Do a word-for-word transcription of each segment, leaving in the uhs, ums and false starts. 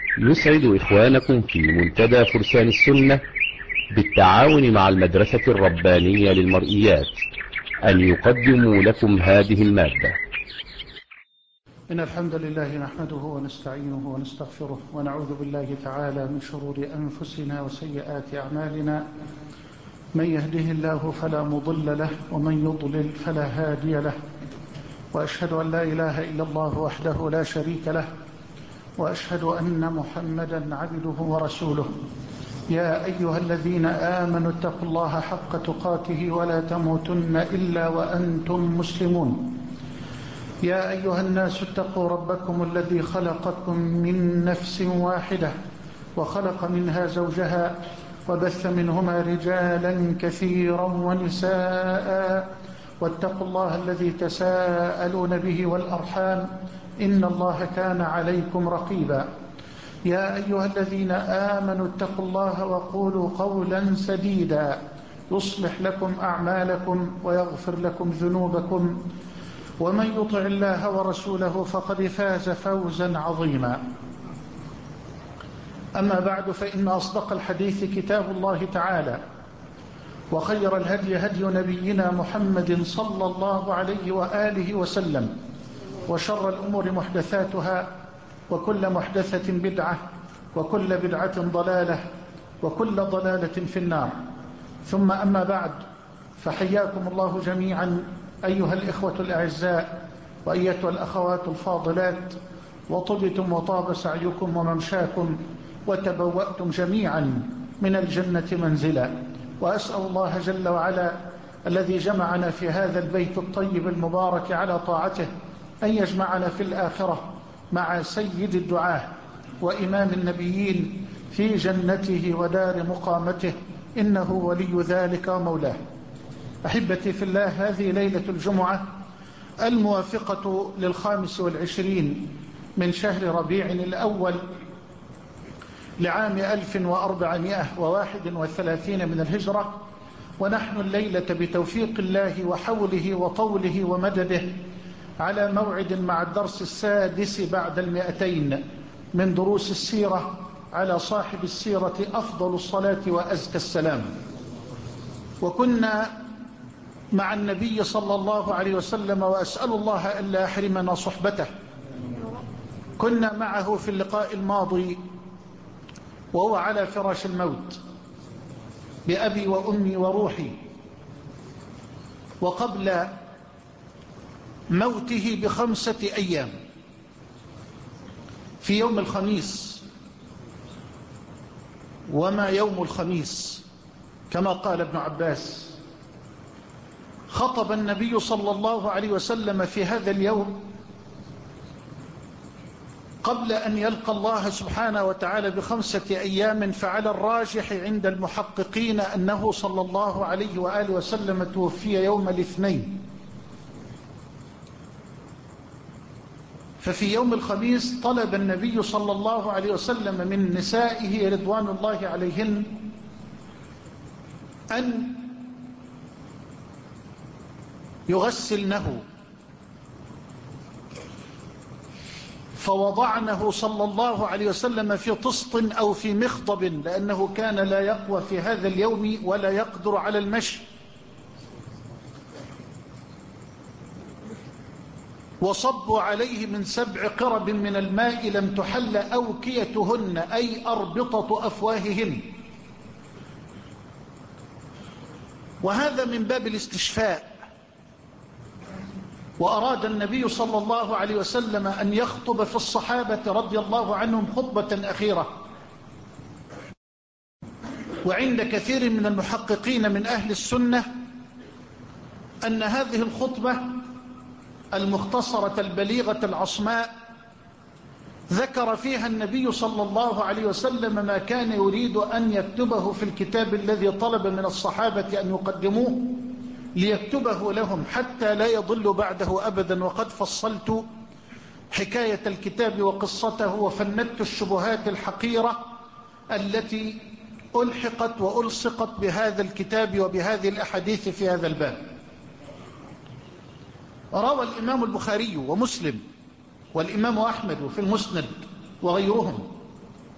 يسعد إخوانكم في منتدى فرسان السنة بالتعاون مع المدرسة الربانية للمرئيات أن يقدموا لكم هذه المادة. إن الحمد لله نحمده ونستعينه ونستغفره ونعوذ بالله تعالى من شرور أنفسنا وسيئات أعمالنا. من يهده الله فلا مضل له ومن يضلل فلا هادي له، وأشهد أن لا إله إلا الله وحده لا شريك له، وأشهد أن محمدا عبده ورسوله. يا أيها الذين آمنوا اتقوا الله حق تقاته ولا تموتن إلا وأنتم مسلمون. يا أيها الناس اتقوا ربكم الذي خلقكم من نفس واحدة وخلق منها زوجها وبث منهما رجالا كثيرا ونساء، واتقوا الله الذي تساءلون به والأرحام إن الله كان عليكم رقيبا. يا أيها الذين آمنوا اتقوا الله وقولوا قولا سديدا يصلح لكم أعمالكم ويغفر لكم ذنوبكم، ومن يطع الله ورسوله فقد فاز فوزا عظيما. أما بعد، فإن أصدق الحديث كتاب الله تعالى، وخير الهدي هدي نبينا محمد صلى الله عليه وآله وسلم، وشر الأمور محدثاتها، وكل محدثة بدعة، وكل بدعة ضلالة، وكل ضلالة في النار. ثم أما بعد، فحياكم الله جميعا أيها الإخوة الأعزاء وأيتها الأخوات الفاضلات، وطبتم وطاب سعيكم وممشاكم وتبوأتم جميعا من الجنة منزلا. وأسأل الله جل وعلا الذي جمعنا في هذا البيت الطيب المبارك على طاعته أن يجمعنا في الآخرة مع سيد الدعاة وإمام النبيين في جنته ودار مقامته، إنه ولي ذلك ومولاه. أحبتي في الله، هذه ليلة الجمعة الموافقة للخامس والعشرين من شهر ربيع الأول لعام ألف وأربعمائة وواحد وثلاثين من الهجرة، ونحن الليلة بتوفيق الله وحوله وطوله ومدده على موعد مع الدرس السادس بعد المئتين من دروس السيرة على صاحب السيرة أفضل الصلاة وأزكى السلام. وكنا مع النبي صلى الله عليه وسلم، وأسأل الله ألا يحرمنا صحبته. كنا معه في اللقاء الماضي وهو على فراش الموت بأبي وأمي وروحي، وقبل موته بخمسة أيام في يوم الخميس. وما يوم الخميس كما قال ابن عباس. خطب النبي صلى الله عليه وسلم في هذا اليوم قبل أن يلقى الله سبحانه وتعالى بخمسة أيام، فعلى الراجح عند المحققين أنه صلى الله عليه وآله وسلم توفي يوم الاثنين. ففي يوم الخميس طلب النبي صلى الله عليه وسلم من نسائه رضوان الله عليهن أن يغسلنه، فوضعنه صلى الله عليه وسلم في طست أو في مخضب، لأنه كان لا يقوى في هذا اليوم ولا يقدر على المشي. وصبوا عليه من سبع قرب من الماء لم تحل أوكيتهن، أي أربطة أفواههن. وهذا من باب الاستشفاء. وأراد النبي صلى الله عليه وسلم أن يخطب في الصحابة رضي الله عنهم خطبة أخيرة. وعند كثير من المحققين من أهل السنة أن هذه الخطبة المختصرة البليغة العصماء ذكر فيها النبي صلى الله عليه وسلم ما كان يريد أن يكتبه في الكتاب الذي طلب من الصحابة أن يقدموه، ليكتبه لهم حتى لا يضل بعده أبدا. وقد فصلت حكاية الكتاب وقصته، وفندت الشبهات الحقيرة التي ألحقت وألصقت بهذا الكتاب وبهذه الأحاديث في هذا الباب. روى الإمام البخاري ومسلم والإمام أحمد في المسند وغيرهم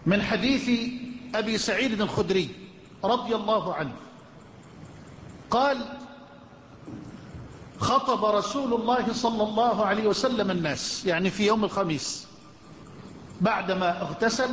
من حديث أبي سعيد الخدري رضي الله عنه قال: خطب رسول الله صلى الله عليه وسلم الناس، يعني في يوم الخميس، بعدما اغتسل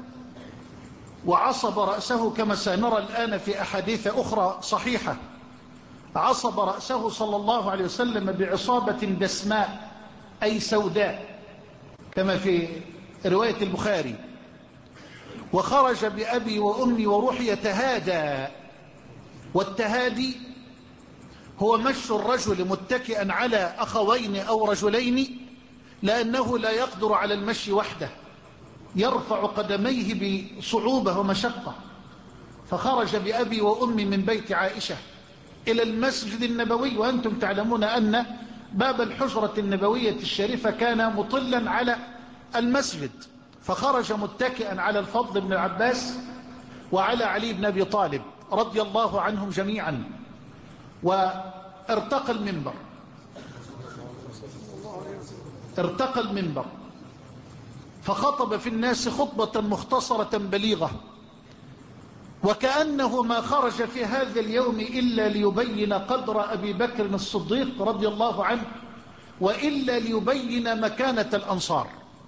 وعصب رأسه كما سنرى الآن في أحاديث أخرى صحيحة. عصب رأسه صلى الله عليه وسلم بعصابة دسماء أي سوداء كما في رواية البخاري، وخرج بأبي وأمي وروحي يتهادى. والتهادي هو مشي الرجل متكئا على أخوين أو رجلين لأنه لا يقدر على المشي وحده، يرفع قدميه بصعوبة ومشقة. فخرج بأبي وأمي من بيت عائشة إلى المسجد النبوي، وأنتم تعلمون أن باب الحجرة النبوية الشريفة كان مطلا على المسجد، فخرج متكئا على الفضل بن العباس وعلى علي بن أبي طالب رضي الله عنهم جميعا، وارتقى المنبر ارتقى المنبر فخطب في الناس خطبة مختصرة بليغة، وكأنه ما خرج في هذا اليوم إلا ليبين قدر أبي بكر الصديق رضي الله عنه، وإلا ليبين مكانة الأنصار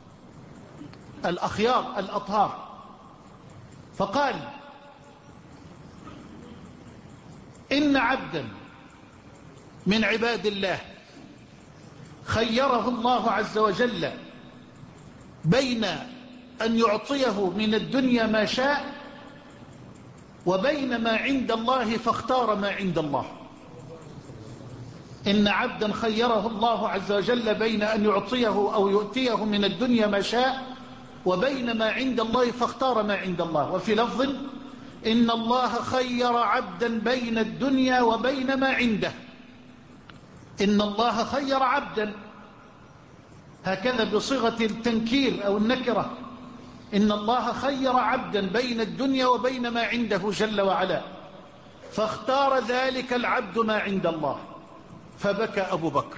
الأخيار الأطهار. فقال: إن عبدا من عباد الله خيره الله عز وجل بين أن يعطيه من الدنيا ما شاء وبين ما عند الله فاختار ما عند الله. إن عبدا خيره الله عز وجل بين أن يعطيه أو يؤتيه من الدنيا ما شاء وبين ما عند الله فاختار ما عند الله. وفي لفظ: إن الله خير عبدا بين الدنيا وبين ما عنده. إن الله خير عبدا، هكذا بصيغة التنكير أو النكرة. إن الله خير عبدا بين الدنيا وبين ما عنده جل وعلا، فاختار ذلك العبد ما عند الله. فبكى أبو بكر.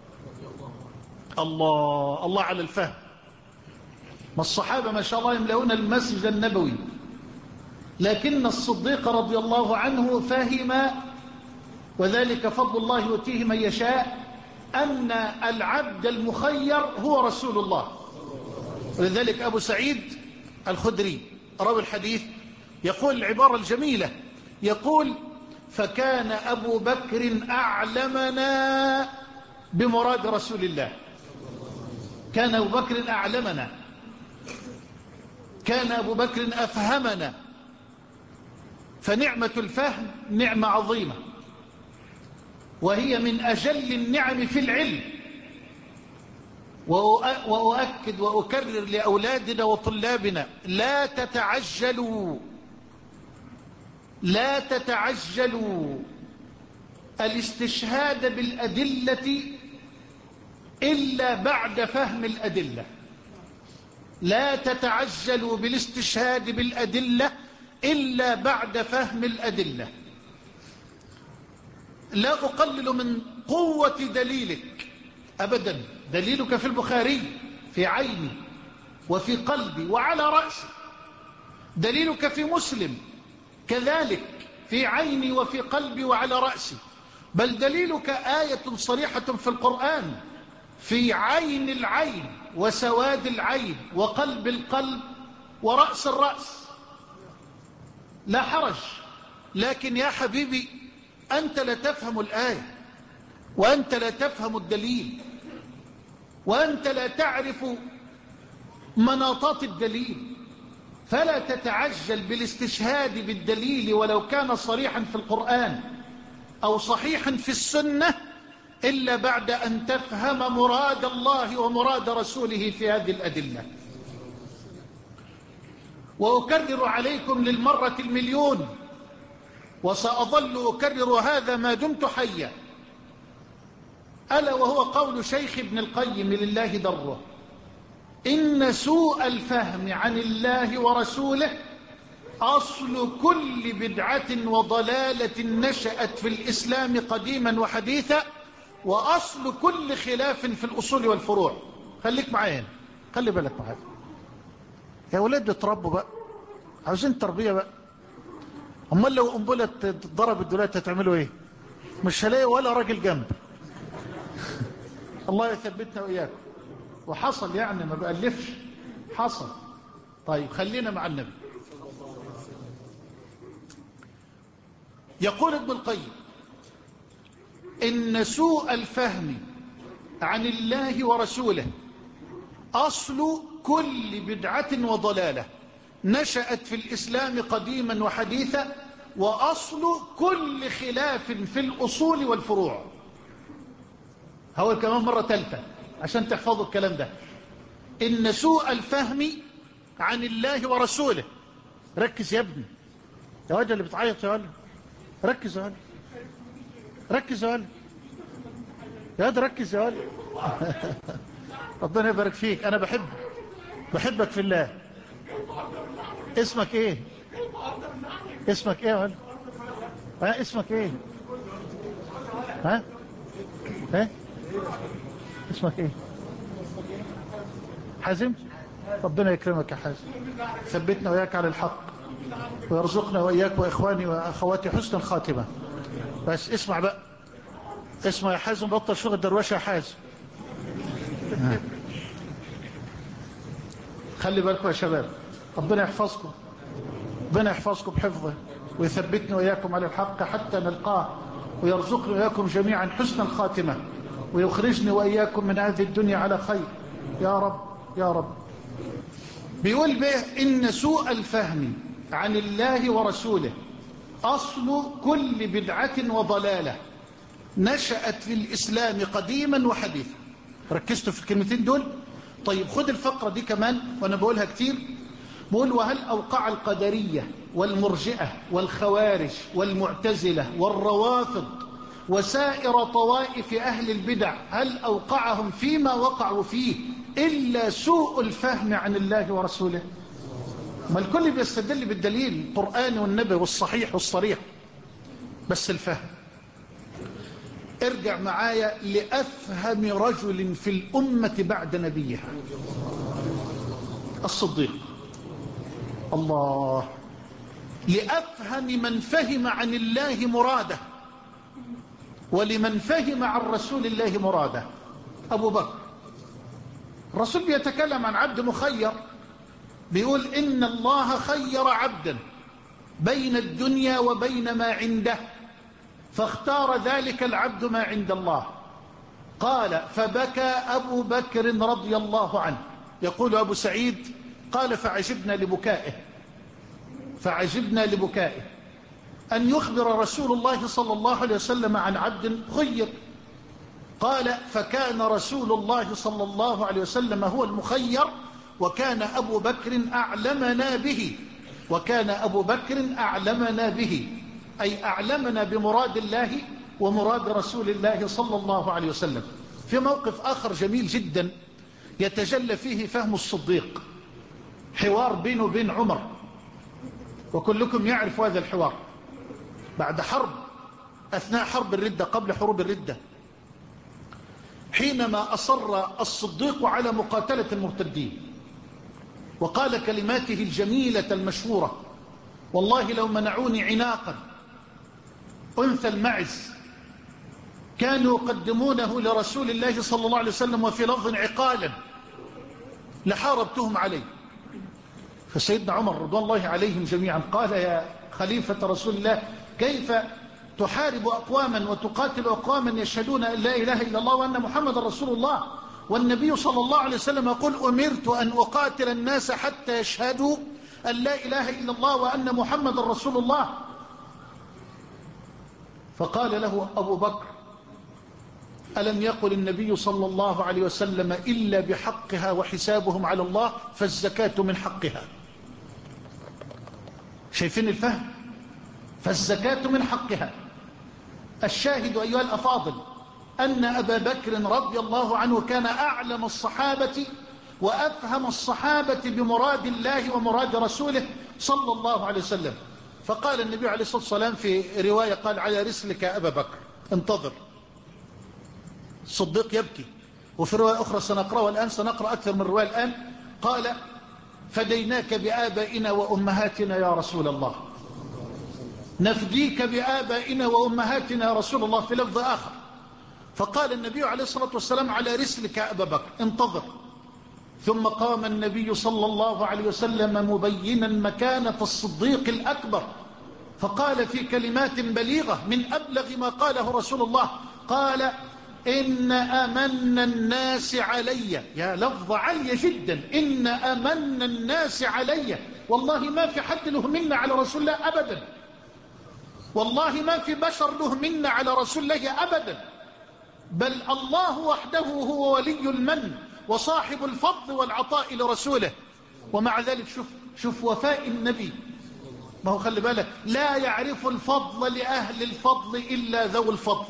الله الله على الفهم. ما الصحابة ما شاء الله يملؤون المسجد النبوي، لكن الصديق رضي الله عنه فهم، وذلك فضل الله يؤتيه من يشاء، أن العبد المخير هو رسول الله. ولذلك أبو سعيد الخدري راوي الحديث يقول العبارة الجميلة، يقول: فكان أبو بكر أعلمنا بمراد رسول الله. كان أبو بكر أعلمنا، كان أبو بكر أفهمنا. فنعمة الفهم نعمة عظيمة، وهي من أجل النعم في العلم. وأؤكد وأكرر لأولادنا وطلابنا: لا تتعجلوا لا تتعجلوا الاستشهاد بالأدلة إلا بعد فهم الأدلة. لا تتعجلوا بالاستشهاد بالأدلة إلا بعد فهم الأدلة. لا أقلل من قوة دليلك أبدا. دليلك في البخاري في عيني وفي قلبي وعلى رأسي. دليلك في مسلم كذلك في عيني وفي قلبي وعلى رأسي. بل دليلك آية صريحة في القرآن في عين العين وسواد العين وقلب القلب ورأس الرأس. لا حرج. لكن يا حبيبي، أنت لا تفهم الآية، وأنت لا تفهم الدليل، وأنت لا تعرف مناطات الدليل، فلا تتعجل بالاستشهاد بالدليل ولو كان صريحا في القرآن أو صحيحا في السنة إلا بعد أن تفهم مراد الله ومراد رسوله في هذه الأدلة. وأكرر عليكم للمرة المليون، وسأظل أكرر هذا ما دمت حيا، ألا وهو قول شيخ ابن القيم لله دره: إن سوء الفهم عن الله ورسوله أصل كل بدعة وضلالة نشأت في الإسلام قديما وحديثا، وأصل كل خلاف في الأصول والفروع. خليك معايا، خلي بالك معايا. يا ولاد اتربوا بقى، عاوزين تربية بقى. امال لو قنبله اتضربت دلوقتي هتعملوا ايه؟ مش هلاقي ولا راجل جنب. الله يثبتنا واياكم. وحصل يعني، ما بألفش، حصل. طيب خلينا مع النبي. يقول ابن القيم إن سوء الفهم عن الله ورسوله أصل كل بدعة وضلالة نشأت في الإسلام قديما وحديثا، وأصل كل خلاف في الأصول والفروع. هو كمان مرة ثالثة عشان تحفظوا الكلام ده. إن سوء الفهم عن الله ورسوله، ركز يا ابني، يا واد اللي بتعيط يا ولد، ركز يا ولد، ركز يا ولد، يا واد ركز يا ولد. ربنا يبارك فيك، أنا بحبك، بحبك في الله. اسمك ايه؟ اسمك ايه يا ولد؟ ها اسمك ايه؟ ها؟ ها؟ اسمك ايه؟ حازم؟ ربنا يكرمك يا حازم، ثبتنا وإياك على الحق، ويرزقنا وإياك وإخواني وأخواتي حسن الخاتمة. بس اسمع بقى، اسمع يا حازم، بطل شغل الدرواشة يا حازم. خلي بالكم يا شباب، ربنا يحفظكم، ربنا يحفظكم بحفظه، ويثبتنا وإياكم على الحق حتى نلقاه، ويرزقنا وإياكم جميعا حسن الخاتمة، ويخرجني وإياكم من هذه الدنيا على خير يا رب يا رب. بيقول به إن سوء الفهم عن الله ورسوله أصل كل بدعة وضلالة نشأت في الإسلام قديما وحديثا. ركزتوا في الكلمتين دول؟ طيب خد الفقرة دي كمان وأنا بقولها كتير. بقول وهل أوقع القدرية والمرجئة والخوارج والمعتزلة والروافض وسائر طوائف أهل البدع، هل أوقعهم فيما وقعوا فيه إلا سوء الفهم عن الله ورسوله؟ ما الكل بيستدل بالدليل القرآن والنبي والصحيح والصريح، بس الفهم. ارجع معايا لأفهم رجل في الأمة بعد نبيها، الصديق. الله، لأفهم من فهم عن الله مراده ولمن فهم عن رسول الله مراده، أبو بكر. الرسول بيتكلم عن عبد مخير، بيقول إن الله خير عبدا بين الدنيا وبين ما عنده، فاختار ذلك العبد ما عند الله. قال فبكى أبو بكر رضي الله عنه. يقول أبو سعيد قال فعجبنا لبكائه، فعجبنا لبكائه أن يخبر رسول الله صلى الله عليه وسلم عن عبد خير. قال فكان رسول الله صلى الله عليه وسلم هو المخير، وكان أبو بكر أعلمنا به، وكان أبو بكر أعلمنا به، أي أعلمنا بمراد الله ومراد رسول الله صلى الله عليه وسلم. في موقف آخر جميل جدا يتجلى فيه فهم الصديق، حوار بينه وبين عمر، وكلكم يعرف هذا الحوار. بعد حرب، أثناء حرب الردة، قبل حروب الردة، حينما أصر الصديق على مقاتلة المرتدين وقال كلماته الجميلة المشهورة: والله لو منعوني عناقا أنثى المعز كانوا يقدمونه لرسول الله صلى الله عليه وسلم، وفي لفظ عقالا، لحاربتهم عليه. فسيدنا عمر رضوان الله عليهم جميعا قال: يا خليفة رسول الله، كيف تحارب أقواما وتقاتل أقواما يشهدون أن لا إله إلا الله وأن محمد رسول الله، والنبي صلى الله عليه وسلم يقول: أمرت أن أقاتل الناس حتى يشهدوا أن لا إله إلا الله وأن محمد رسول الله. فقال له أبو بكر: ألم يقل النبي صلى الله عليه وسلم إلا بحقها وحسابهم على الله، فالزكاة من حقها. شايفين الفهم؟ فالزكاة من حقها. الشاهد أيها الأفاضل أن أبا بكر رضي الله عنه كان أعلم الصحابة وأفهم الصحابة بمراد الله ومراد رسوله صلى الله عليه وسلم. فقال النبي عليه الصلاة والسلام في رواية، قال: على رسلك يا أبا بكر، انتظر. الصديق يبكي. وفي رواية أخرى سنقرأها الآن، سنقرأ أكثر من رواية الآن. قال: فديناك بآبائنا وأمهاتنا يا رسول الله، نفديك بآبائنا وأمهاتنا يا رسول الله. في لفظ آخر فقال النبي عليه الصلاة والسلام على رسلك يا أبا بكر انتظر. ثم قام النبي صلى الله عليه وسلم مبينا مكانة الصديق الأكبر، فقال في كلمات بليغة من أبلغ ما قاله رسول الله، قال إن أمن الناس علي، يا لفظ عالية جدا، إن أمن الناس علي، والله ما في حد له منا على رسول الله أبدا، والله ما في بشر له منا على رسول الله أبدا، بل الله وحده هو ولي المن وصاحب الفضل والعطاء لرسوله. ومع ذلك شوف, شوف وفاء النبي، ما هو خلي بالك لا يعرف الفضل لأهل الفضل إلا ذو الفضل،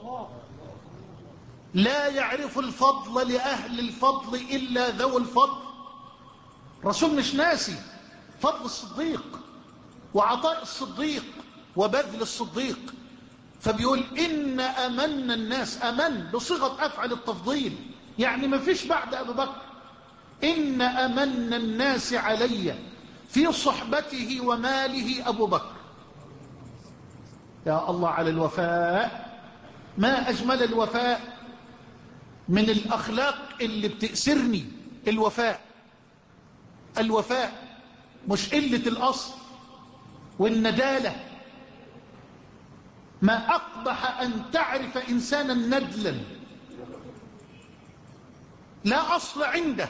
لا يعرف الفضل لأهل الفضل إلا ذو الفضل. رسول مش ناسي فضل الصديق وعطاء الصديق وبذل الصديق، فبيقول إن أمن الناس، أمن بصيغة أفعل التفضيل، يعني ما فيش بعد أبو بكر، إن أمن الناس علي في صحبته وماله أبو بكر. يا الله على الوفاء، ما أجمل الوفاء، من الأخلاق اللي بتأسرني الوفاء. الوفاء مش قلة الأصل والندالة، ما أقبح أن تعرف إنسانا ندلا لا أصل عنده،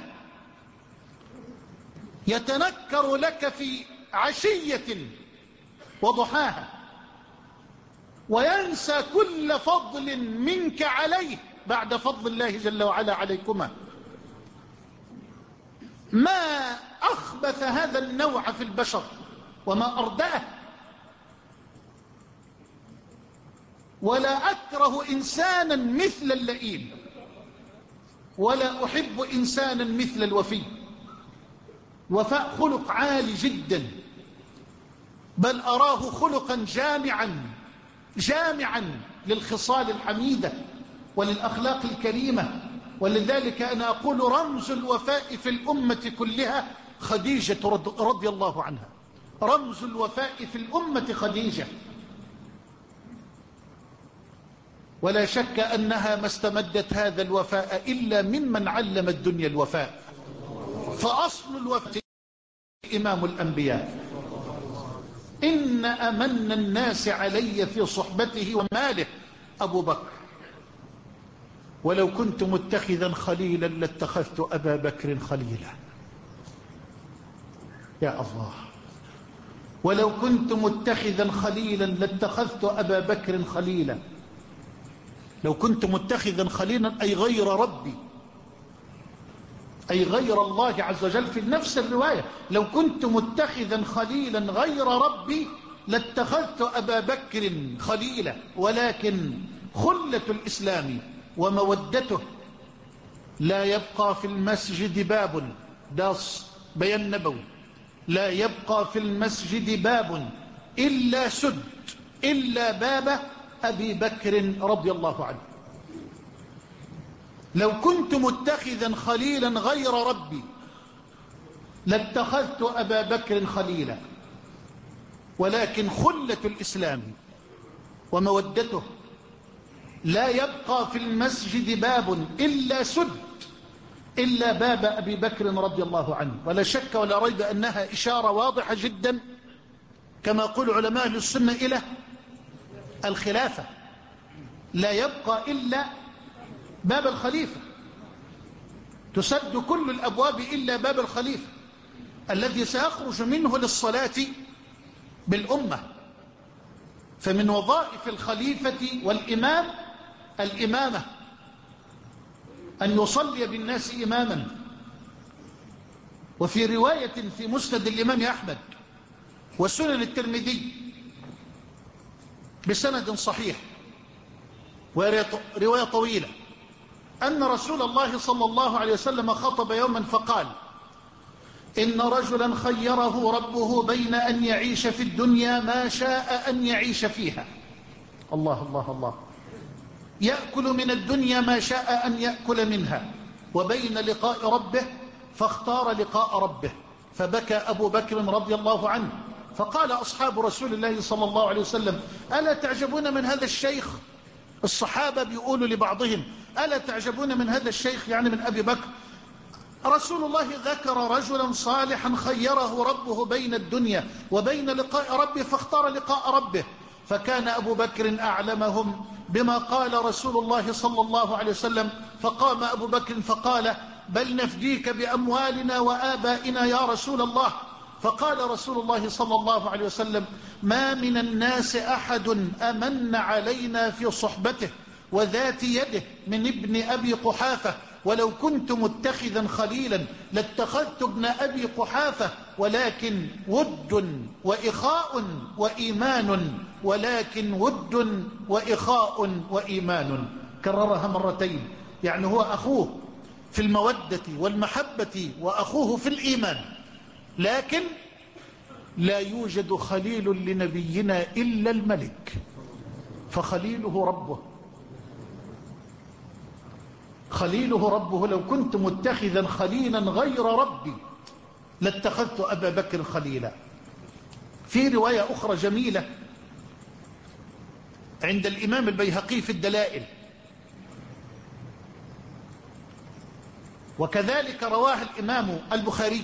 يتنكر لك في عشية وضحاها، وينسى كل فضل منك عليه بعد فضل الله جل وعلا عليكما. ما أخبث هذا النوع في البشر وما أردأه، ولا أكره إنسانا مثل اللئيم، ولا أحب إنسانا مثل الوفي. وفاء خلق عالي جدا، بل أراه خلقا جامعا جامعا للخصال الحميدة وللأخلاق الكريمة. ولذلك أنا أقول رمز الوفاء في الأمة كلها خديجة رضي الله عنها، رمز الوفاء في الأمة خديجة، ولا شك أنها ما استمدت هذا الوفاء إلا ممن علم الدنيا الوفاء، فأصل الوفاء إمام الأنبياء. إن أمن الناس علي في صحبته وماله أبو بكر، ولو كنت متخذا خليلا لاتخذت أبا بكر خليلا. يا الله، ولو كنت متخذا خليلا لاتخذت أبا بكر خليلا. لو كنت متخذا خليلا أي غير ربي، أي غير الله عز وجل. في نفس الرواية لو كنت متخذا خليلا غير ربي لاتخذت أبا بكر خليلا. ولكن خلة الإسلام ومودته لا يبقى في المسجد باب، ده بيان نبوي، لا يبقى في المسجد باب إلا سد إلا باب أبي بكر رضي الله عنه. لو كنت متخذا خليلا غير ربي لاتخذت أبا بكر خليلا. ولكن خلة الإسلام ومودته لا يبقى في المسجد باب إلا سد إلا باب أبي بكر رضي الله عنه. ولا شك ولا ريب أنها إشارة واضحة جدا كما يقول علماء أهل السنة إلى الخلافة، لا يبقى إلا باب الخليفة، تسد كل الأبواب إلا باب الخليفة الذي سيخرج منه للصلاة بالأمة. فمن وظائف الخليفة والإمام الإمامة، أن يصلي بالناس إماما. وفي رواية في مسند الإمام أحمد وسنن الترمذي بسند صحيح ورواية طويلة أن رسول الله صلى الله عليه وسلم خطب يوما فقال: إن رجلا خيره ربه بين أن يعيش في الدنيا ما شاء أن يعيش فيها، الله الله الله، يأكل من الدنيا ما شاء أن يأكل منها، وبين لقاء ربه فاختار لقاء ربه، فبكى أبو بكر رضي الله عنه، فقال أصحاب رسول الله صلى الله عليه وسلم: ألا تعجبون من هذا الشيخ؟ الصحابة بيقولوا لبعضهم: ألا تعجبون من هذا الشيخ، يعني من أبي بكر؟ رسول الله ذكر رجلا صالحا خيره ربه بين الدنيا وبين لقاء ربه فاختار لقاء ربه. فكان أبو بكر أعلمهم بما قال رسول الله صلى الله عليه وسلم، فقام أبو بكر فقال: بل نفديك بأموالنا وآبائنا يا رسول الله. فقال رسول الله صلى الله عليه وسلم: ما من الناس أحد أمن علينا في صحبته وذات يده من ابن أبي قحافة، ولو كنت متخذا خليلا لاتخذت ابن أبي قحافة، ولكن ود وإخاء وإيمان، ولكن ود وإخاء وإيمان. كررها مرتين، يعني هو أخوه في المودة والمحبة وأخوه في الإيمان، لكن لا يوجد خليل لنبينا إلا الملك، فخليله ربه. خليله ربه: لو كنت متخذا خليلا غير ربي لاتخذت أبا بكر خليلا. في رواية أخرى جميلة عند الإمام البيهقي في الدلائل، وكذلك رواه الإمام البخاري: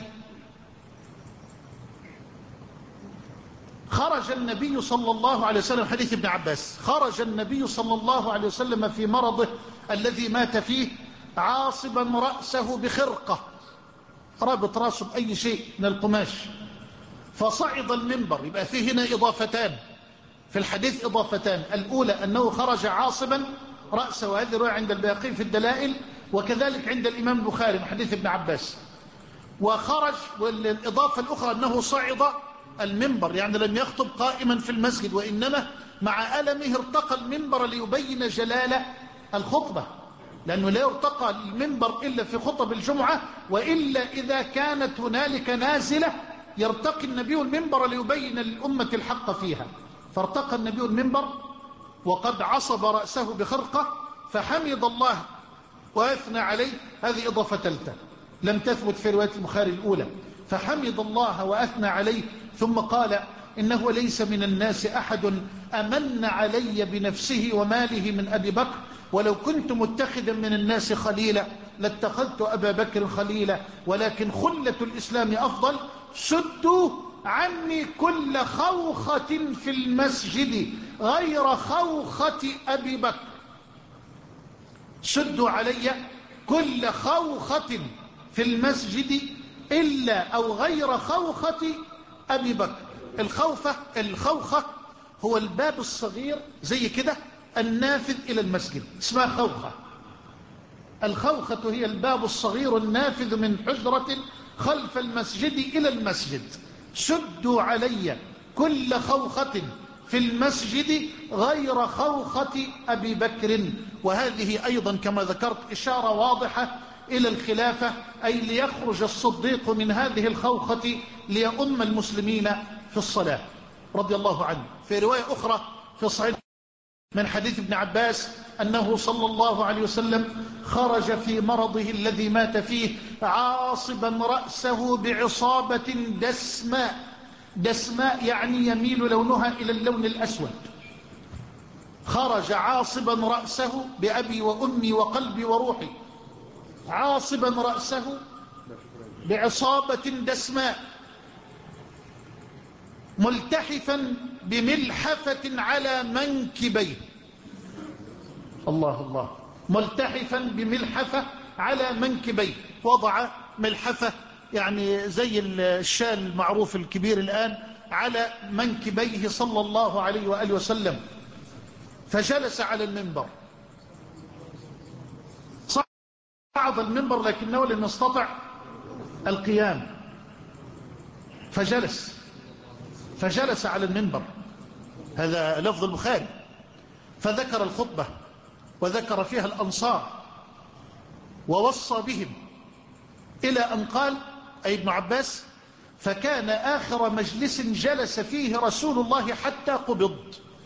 خرج النبي صلى الله عليه وسلم، حديث ابن عباس: خرج النبي صلى الله عليه وسلم في مرضه الذي مات فيه عاصبا رأسه بخرقة، رابط رأسه بأي شيء من القماش، فصعد المنبر. يبقى فيه هنا إضافتان في الحديث، إضافتان: الأولى أنه خرج عاصبا رأسه، وهذه رواية عند البيهقي في الدلائل، وكذلك عند الإمام البخاري من حديث ابن عباس. وخرج، والإضافة الأخرى أنه صعد المنبر، يعني لم يخطب قائما في المسجد، وإنما مع ألمه ارتقى المنبر ليبين جلال الخطبة، لأنه لا يرتقى المنبر إلا في خطب الجمعة، وإلا إذا كانت هنالك نازلة يرتقي النبي المنبر ليبين للأمة الحق فيها. فارتقى النبي المنبر وقد عصب رأسه بخرقة، فحمد الله وأثنى عليه. هذه إضافة ثالثة لم تثبت في رواية البخاري الأولى: فحمد الله وأثنى عليه، ثم قال: إنه ليس من الناس أحد أمن علي بنفسه وماله من أبي بكر، ولو كنت متخذا من الناس خليلا لاتخذت أبا بكر خليلا، ولكن خلة الإسلام أفضل. سدوا عني كل خوخة في المسجد غير خوخة أبي بكر. سدوا علي كل خوخة في المسجد إلا أو غير خوخة أبي بكر. الخوفة الخوخة هو الباب الصغير زي كده النافذ إلى المسجد، اسمها خوخة. الخوخة هي الباب الصغير النافذ من حجرة خلف المسجد إلى المسجد. سدوا علي كل خوخة في المسجد غير خوخة أبي بكر. وهذه أيضا كما ذكرت إشارة واضحة إلى الخلافة، أي ليخرج الصديق من هذه الخوخة ليؤم المسلمين في الصلاة رضي الله عنه. في رواية أخرى في صحيح من حديث ابن عباس أنه صلى الله عليه وسلم خرج في مرضه الذي مات فيه عاصبا رأسه بعصابة دسماء. دسماء يعني يميل لونها إلى اللون الأسود. خرج عاصبا رأسه بأبي وأمي وقلبي وروحي، عاصبا رأسه بعصابة دسماء، ملتحفا بملحفة على منكبيه. الله الله، ملتحفا بملحفة على منكبيه. وضع ملحفة يعني زي الشال المعروف الكبير الآن على منكبيه صلى الله عليه وآله وسلم. فجلس على المنبر، صعد المنبر لكنه لم يستطع القيام، فجلس فجلس على المنبر. هذا لفظ البخاري. فذكر الخطبة وذكر فيها الأنصار ووصى بهم إلى أن قال، أي ابن عباس: فكان آخر مجلس جلس فيه رسول الله حتى قبض.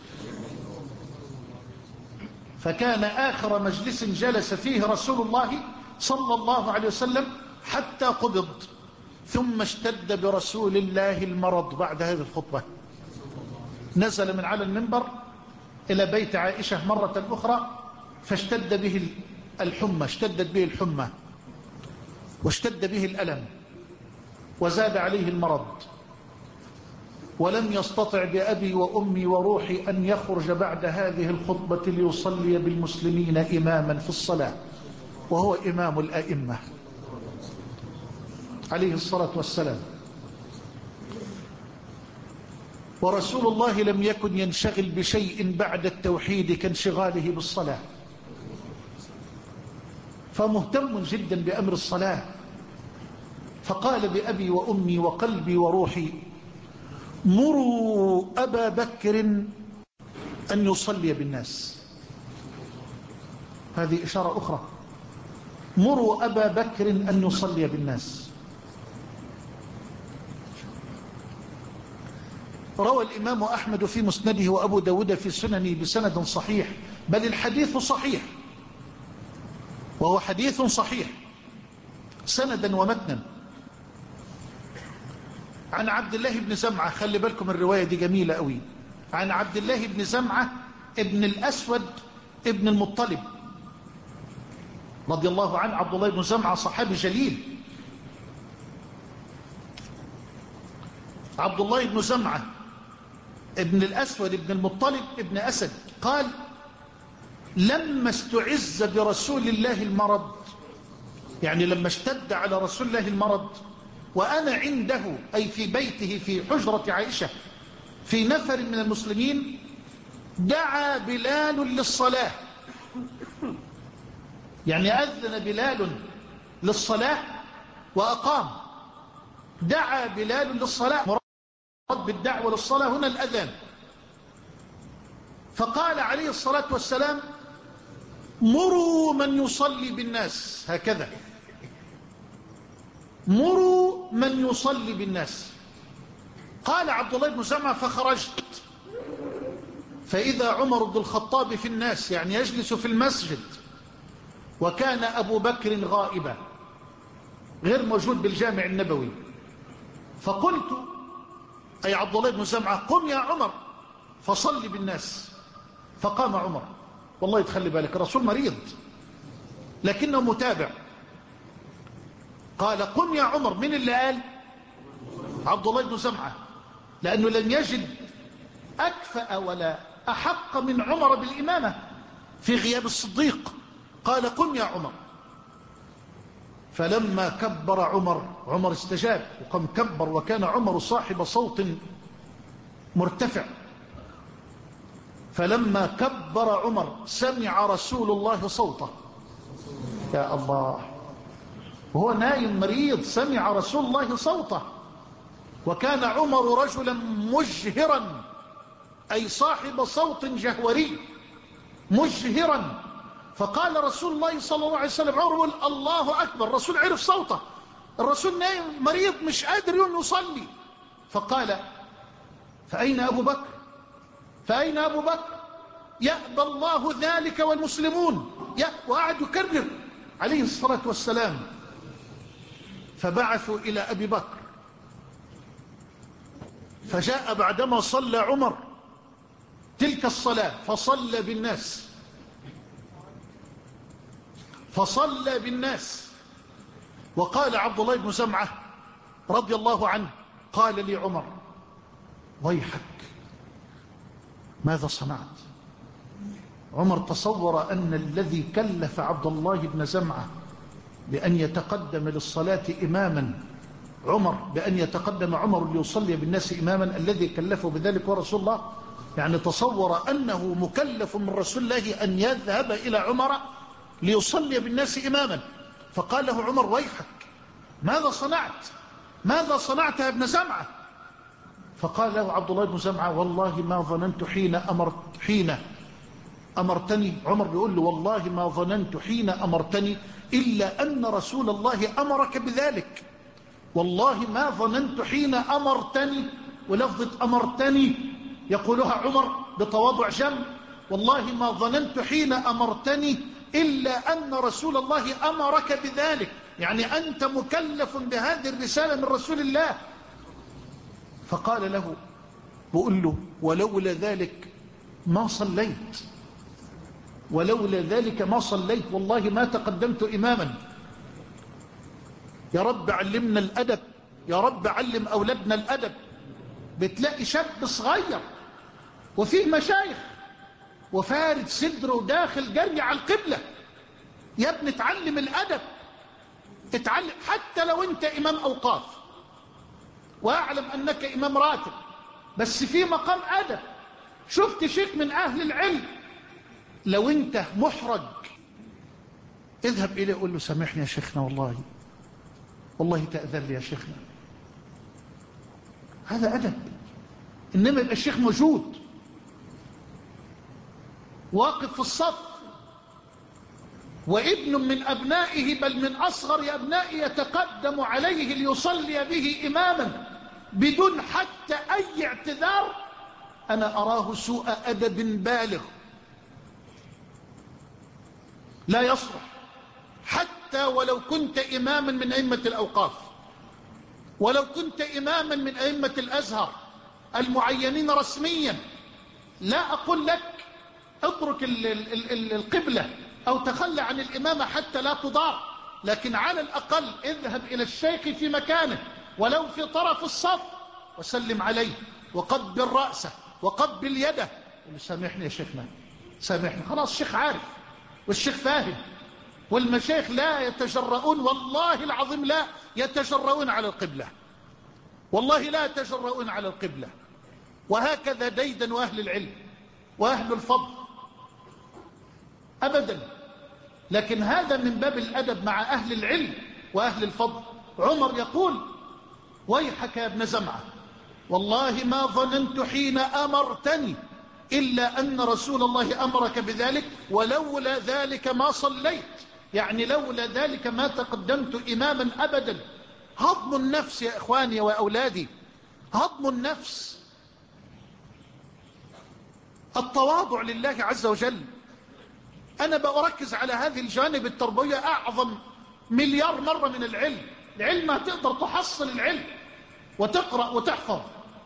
فكان آخر مجلس جلس فيه رسول الله صلى الله عليه وسلم حتى قبض. ثم اشتد برسول الله المرض بعد هذه الخطبة، نزل من على المنبر إلى بيت عائشة مرة أخرى فاشتد به الحمى، اشتدت به الحمى واشتد به الألم وزاد عليه المرض، ولم يستطع بأبي وأمي وروحي أن يخرج بعد هذه الخطبة ليصلي بالمسلمين إماما في الصلاة، وهو إمام الأئمة عليه الصلاة والسلام. ورسول الله لم يكن ينشغل بشيء بعد التوحيد كانشغاله بالصلاة، فمهتم جدا بأمر الصلاة، فقال بأبي وأمي وقلبي وروحي مروا أبا بكر أن يصلي بالناس. هذه إشارة أخرى، مروا أبا بكر أن يصلي بالناس. روى الإمام أحمد في مسنده وأبو داود في سننه بسند صحيح، بل الحديث صحيح، وهو حديث صحيح سندا ومتنا، عن عبد الله بن زمعة. خلي بالكم الرواية دي جميلة قوي. عن عبد الله بن زمعة ابن الأسود ابن المطلب رضي الله عنه. عبد الله بن زمعة صحابي جليل. عبد الله بن زمعة ابن الأسود ابن المطلب ابن أسد قال لما استعز برسول الله المرض، يعني لما اشتد على رسول الله المرض وأنا عنده، أي في بيته في حجرة عائشة في نفر من المسلمين، دعا بلال للصلاة، يعني أذن بلال للصلاة وأقام. دعا بلال للصلاة، مراد بالدعوة للصلاة هنا الأذان. فقال عليه الصلاة والسلام مروا من يصلي بالناس، هكذا مروا من يصلي بالناس. قال عبد الله بن زمعة فخرجت فإذا عمر بن الخطاب في الناس، يعني يجلس في المسجد، وكان أبو بكر غائبا غير موجود بالجامع النبوي. فقلت أي عبد الله بن زمعة قم يا عمر فصل بالناس. فقام عمر. والله تخلي بالك الرسول مريض لكنه متابع. قال قم يا عمر. من اللي قال؟ عبد الله بن زمعة، لأنه لم يجد أكفأ ولا أحق من عمر بالإمامة في غياب الصديق. قال قم يا عمر. فلما كبر عمر، عمر استجاب وقام كبر، وكان عمر صاحب صوت مرتفع. فلما كبر عمر سمع رسول الله صوته. يا الله، وهو نايم مريض سمع رسول الله صوته. وكان عمر رجلا مجهرا، أي صاحب صوت جهوري مجهرا. فقال رسول الله صلى الله عليه وسلم عمر الله أكبر. الرسول عرف صوته، الرسول نايم مريض مش قادر يصلي. فقال فأين أبو بكر؟ فأين أبو بكر؟ يأبى الله ذلك والمسلمون. وقعد يكرر عليه الصلاة والسلام. فبعثوا إلى أبي بكر، فجاء بعدما صلى عمر تلك الصلاة فصلى بالناس فصلى بالناس وقال عبد الله بن زمعة رضي الله عنه قال لي عمر ويحك ماذا صنعت؟ عمر تصور أن الذي كلف عبد الله بن زمعة بأن يتقدم للصلاة إماما، عمر بأن يتقدم عمر ليصلي بالناس إماما، الذي كلفه بذلك ورسول الله. يعني تصور أنه مكلف من رسول الله أن يذهب إلى عمر ليصلي بالناس إماما. فقال له عمر ويحك ماذا صنعت؟ ماذا صنعت يا ابن زمعة؟ فقال له عبد الله بن زمعة والله ما ظننت حين أمرت حين أمرتني. عمر بيقول له والله ما ظننت حين أمرتني إلا أن رسول الله أمرك بذلك. والله ما ظننت حين أمرتني، ولفظة أمرتني يقولها عمر بتواضع جم، والله ما ظننت حين أمرتني إلا أن رسول الله أمرك بذلك. يعني أنت مكلف بهذه الرسالة من رسول الله. فقال له، بقول له ولولا ذلك ما صليت، ولولا ذلك ما صليت، والله ما تقدمت إماما. يا رب علمنا الأدب، يا رب علم أولادنا الأدب. بتلاقي شاب صغير وفيه مشايخ وفارد صدره وداخل جري على القبلة. يا ابني اتعلم الأدب، اتعلم حتى لو انت إمام أوقاف، وأعلم أنك إمام راتب، بس في مقام أدب. شفت شيخ من أهل العلم، لو انت محرج اذهب إليه قول له سامحني يا شيخنا، والله والله تأذن لي يا شيخنا. هذا أدب. إنما يبقى الشيخ موجود واقف في الصف وابن من أبنائه بل من أصغر أبنائه يتقدم عليه ليصلي به إماما بدون حتى أي اعتذار، أنا أراه سوء أدب بالغ لا يصلح، حتى ولو كنت إماما من أئمة الأوقاف، ولو كنت إماما من أئمة الأزهر المعينين رسميا. لا أقول لك اترك القبلة أو تخلى عن الإمامة حتى لا تضار، لكن على الأقل اذهب إلى الشيخ في مكانه ولو في طرف الصف وسلم عليه وقبل رأسه وقبل يده. سامحني يا شيخنا، سامحني. خلاص الشيخ عارف والشيخ فاهم، والمشايخ لا يتجرؤون، والله العظيم لا يتجرؤون على القبلة، والله لا يتجرؤون على القبلة. وهكذا ديدن أهل العلم وأهل الفضل أبدا. لكن هذا من باب الأدب مع أهل العلم وأهل الفضل. عمر يقول ويحك يا ابن زمعة، والله ما ظننت حين أمرتني إلا أن رسول الله أمرك بذلك، ولولا ذلك ما صليت، يعني لولا ذلك ما تقدمت إماما أبدا. هضم النفس يا إخواني وأولادي، هضم النفس، التواضع لله عز وجل. أنا بأركز على هذه الجانب التربوية أعظم مليار مرة من العلم. العلم هتقدر تحصل العلم وتقرأ وتحفظ،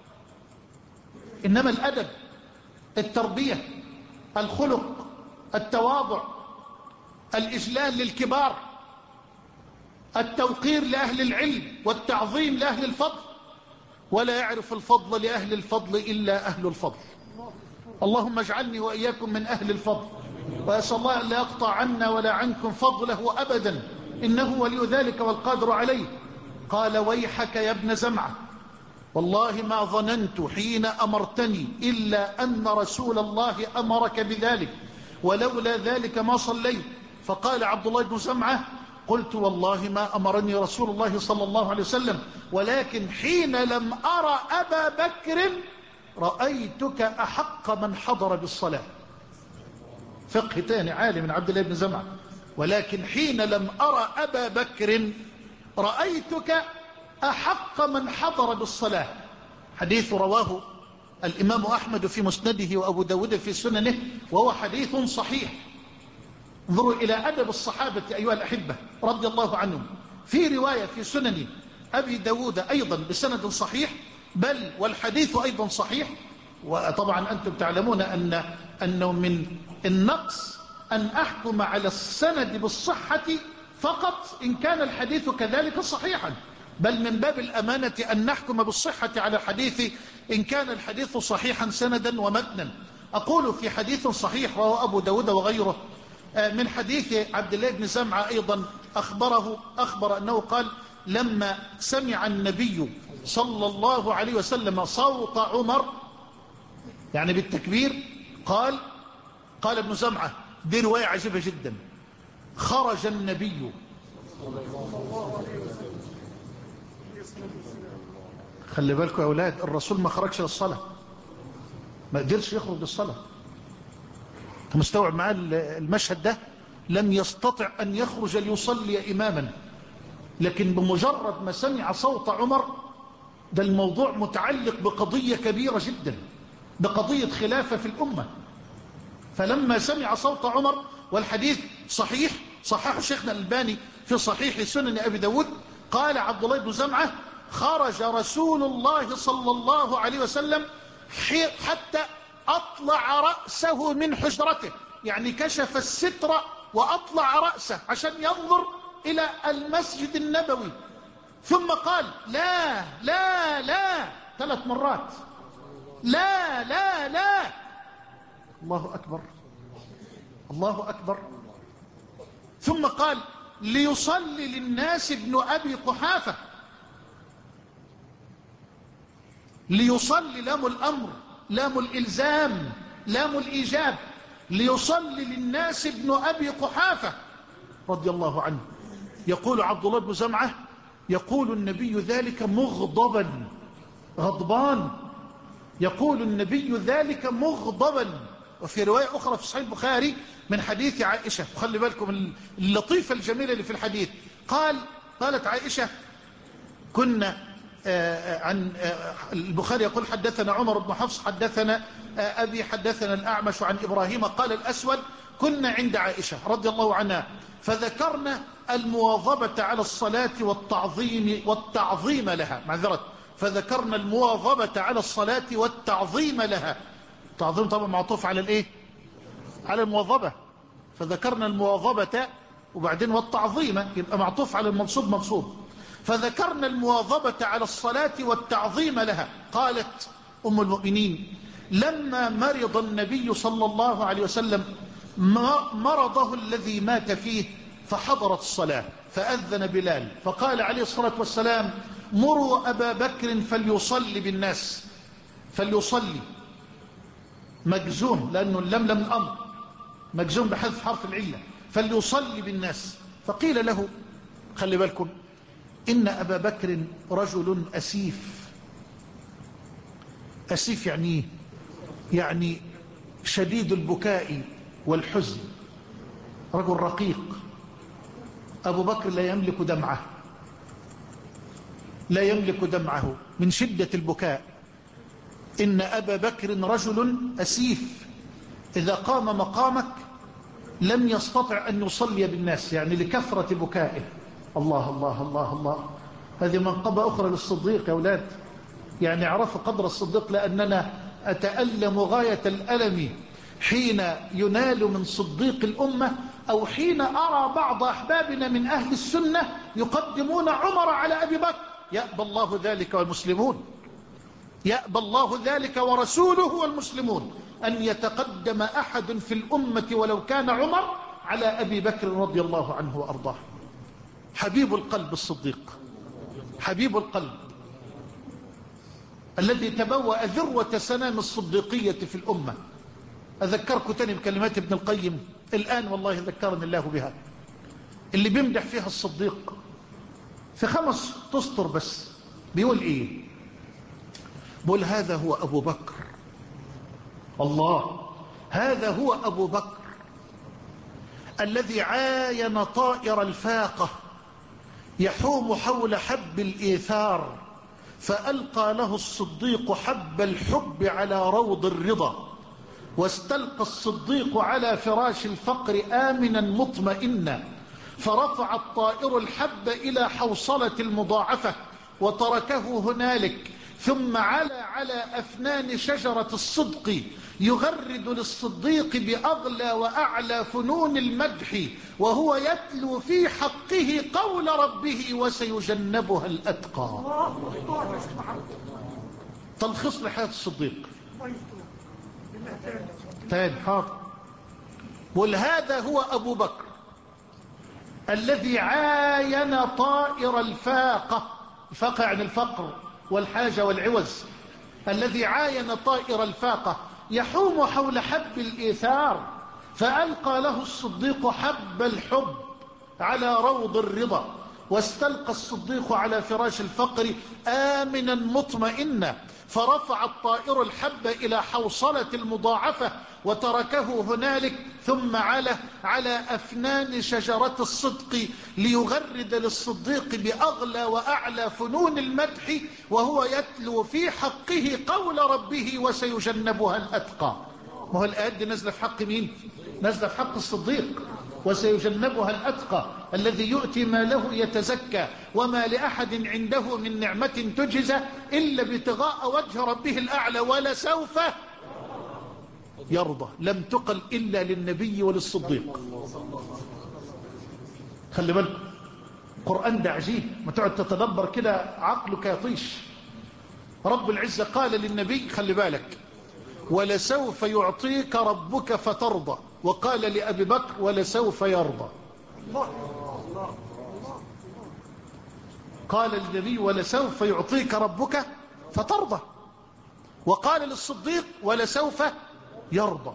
إنما الأدب، التربية، الخلق، التواضع، الإجلال للكبار، التوقير لأهل العلم والتعظيم لأهل الفضل. ولا يعرف الفضل لأهل الفضل إلا أهل الفضل. اللهم اجعلني وإياكم من أهل الفضل، وأسأل الله أن لا يقطع عنا ولا عنكم فضله أبدا، إنه ولي ذلك والقادر عليه. قال ويحك يا ابن زمعة، والله ما ظننت حين أمرتني إلا أن رسول الله أمرك بذلك، ولولا ذلك ما صليت. فقال عبد الله بن زمعة قلت والله ما أمرني رسول الله صلى الله عليه وسلم، ولكن حين لم أرى أبا بكر رأيتك أحق من حضر بالصلاة. فقه تاني عالي من عبد الله بن زمعة، ولكن حين لم أرى أبا بكر رأيتك أحق من حضر بالصلاة. حديث رواه الإمام أحمد في مسنده وأبو داود في سننه، وهو حديث صحيح. انظروا إلى أدب الصحابة أيها الأحبة رضي الله عنهم. في رواية في سنن أبي داود أيضا بسند صحيح، بل والحديث أيضا صحيح. وطبعا أنتم تعلمون أن أنه من النقص أن أحكم على السند بالصحة فقط إن كان الحديث كذلك صحيحا، بل من باب الأمانة أن نحكم بالصحة على الحديث إن كان الحديث صحيحا سندا ومتنا. أقول في حديث صحيح رواه أبو داود وغيره من حديث عبد الله بن زمعة أيضا أخبره أخبر أنه قال لما سمع النبي صلى الله عليه وسلم صوت عمر، يعني بالتكبير، قال قال ابن زمعة، دي رواية عجيبة جدا، خرج النبي، خلي بالكم يا أولاد، الرسول ما خرجش للصلاة، ما قدرش يخرج للصلاة. انت مستوعب معاه المشهد ده؟ لم يستطع أن يخرج ليصلي إماما، لكن بمجرد ما سمع صوت عمر، ده الموضوع متعلق بقضية كبيرة جدا، بقضية خلافة في الأمة. فلما سمع صوت عمر، والحديث صحيح صححه شيخنا الألباني في صحيح سنن أبي داود. قال عبد الله بن زمعة: خرج رسول الله صلى الله عليه وسلم حتى أطلع رأسه من حجرته، يعني كشف الستر وأطلع رأسه عشان ينظر إلى المسجد النبوي، ثم قال: لا لا لا، ثلاث مرات، لا لا لا. الله أكبر، الله أكبر. ثم قال: ليصلي للناس ابن أبي قحافة. ليصلي، لام الأمر، لام الإلزام، لام الإيجاب. ليصلي للناس ابن أبي قحافة رضي الله عنه. يقول عبد الله بن زمعة: يقول النبي ذلك مغضبا، غضبان، يقول النبي ذلك مغضبا. وفي رواية أخرى في صحيح البخاري من حديث عائشة، خلي بالكم اللطيفة الجميلة اللي في الحديث، قال قالت عائشة: كنا عن البخاري يقول: حدثنا عمر بن حفص حدثنا أبي حدثنا الأعمش عن إبراهيم قال الأسود: كنا عند عائشة رضي الله عنها فذكرنا المواظبة على الصلاة والتعظيم والتعظيم لها، معذرة، فذكرنا المواظبة على الصلاة والتعظيم لها. التعظيم طبعا معطوف على الايه؟ على المواظبة. فذكرنا المواظبة وبعدين والتعظيم يبقى معطوف على المنصوب منصوب. فذكرنا المواظبة على الصلاة والتعظيم لها. قالت أم المؤمنين: لما مرض النبي صلى الله عليه وسلم مرضه الذي مات فيه فحضرت الصلاة فأذن بلال فقال عليه الصلاة والسلام: مروا أبا بكر فليصلي بالناس. فليصلي مجزوم لأنه اللم لم الأمر مجزوم بحذف حرف العلة، فليصلي بالناس. فقيل له: خلي بالكم، إن أبا بكر رجل أسيف. أسيف يعني إيه؟ يعني شديد البكاء والحزن، رجل رقيق. أبو بكر لا يملك دمعه، لا يملك دمعه من شدة البكاء. إن أبا بكر رجل أسيف، إذا قام مقامك لم يستطع أن يصلي بالناس، يعني لكثرة بكائه. الله الله الله الله. هذه منقبة أخرى للصديق يا أولاد، يعني عرفوا قدر الصديق، لأننا أتألم غاية الألم حين ينال من صديق الأمة، أو حين أرى بعض أحبابنا من أهل السنة يقدمون عمر على أبي بكر. يأبى الله ذلك والمسلمون، يأبى الله ذلك ورسوله والمسلمون أن يتقدم أحد في الأمة ولو كان عمر على أبي بكر رضي الله عنه وأرضاه. حبيب القلب الصديق، حبيب القلب الذي تبوأ ذروة سنام الصديقية في الأمة. أذكركم تاني بكلمات ابن القيم الآن، والله ذكرني الله بها، اللي بيمدح فيها الصديق في خمس تسطر بس. بيقول إيه؟ بيقول: هذا هو أبو بكر، الله، هذا هو أبو بكر الذي عاين طائر الفاقة يحوم حول حب الإيثار، فألقى له الصديق حب الحب على روض الرضا، واستلقى الصديق على فراش الفقر آمنا مطمئنا، فرفع الطائر الحب إلى حوصلة المضاعفة وتركه هنالك، ثم على على أفنان شجرة الصدق يغرد للصديق بأغلى وأعلى فنون المدح، وهو يتلو في حقه قول ربه: وسيجنبها الأتقى. تلخيص لحياة الصديق تاني حاضر. بل هذا هو أبو بكر الذي عاين طائر الفاقة، الفاقة يعني الفقر والحاجة والعوز، الذي عاين طائر الفاقة يحوم حول حب الإيثار، فألقى له الصديق حب الحب على روض الرضا، واستلقى الصديق على فراش الفقر آمنا مطمئنا، فرفع الطائر الحب إلى حوصلة المضاعفة وتركه هنالك، ثم على على أفنان شجرة الصدق ليغرد للصديق بأغلى وأعلى فنون المدح، وهو يتلو في حقه قول ربه: وسيجنبها الأتقى. ما هو الآيات دي نزل في حق مين؟ نزل في حق الصديق. وسيجنبها الأتقى الذي يؤتي ماله يتزكى وما لأحد عنده من نعمة تجزى إلا ابتغاء وجه ربه الأعلى ولسوف يرضى. لم تقل إلا للنبي وللصديق. خلي بالك، القرآن ده عجيب، ما تقعد تتدبر كده عقلك يطيش. رب العزة قال للنبي خلي بالك ولسوف يعطيك ربك فترضى، وقال لأبي بكر ولسوف يرضى. قال للنبي ولسوف يعطيك ربك فترضى، وقال للصديق ولسوف يرضى.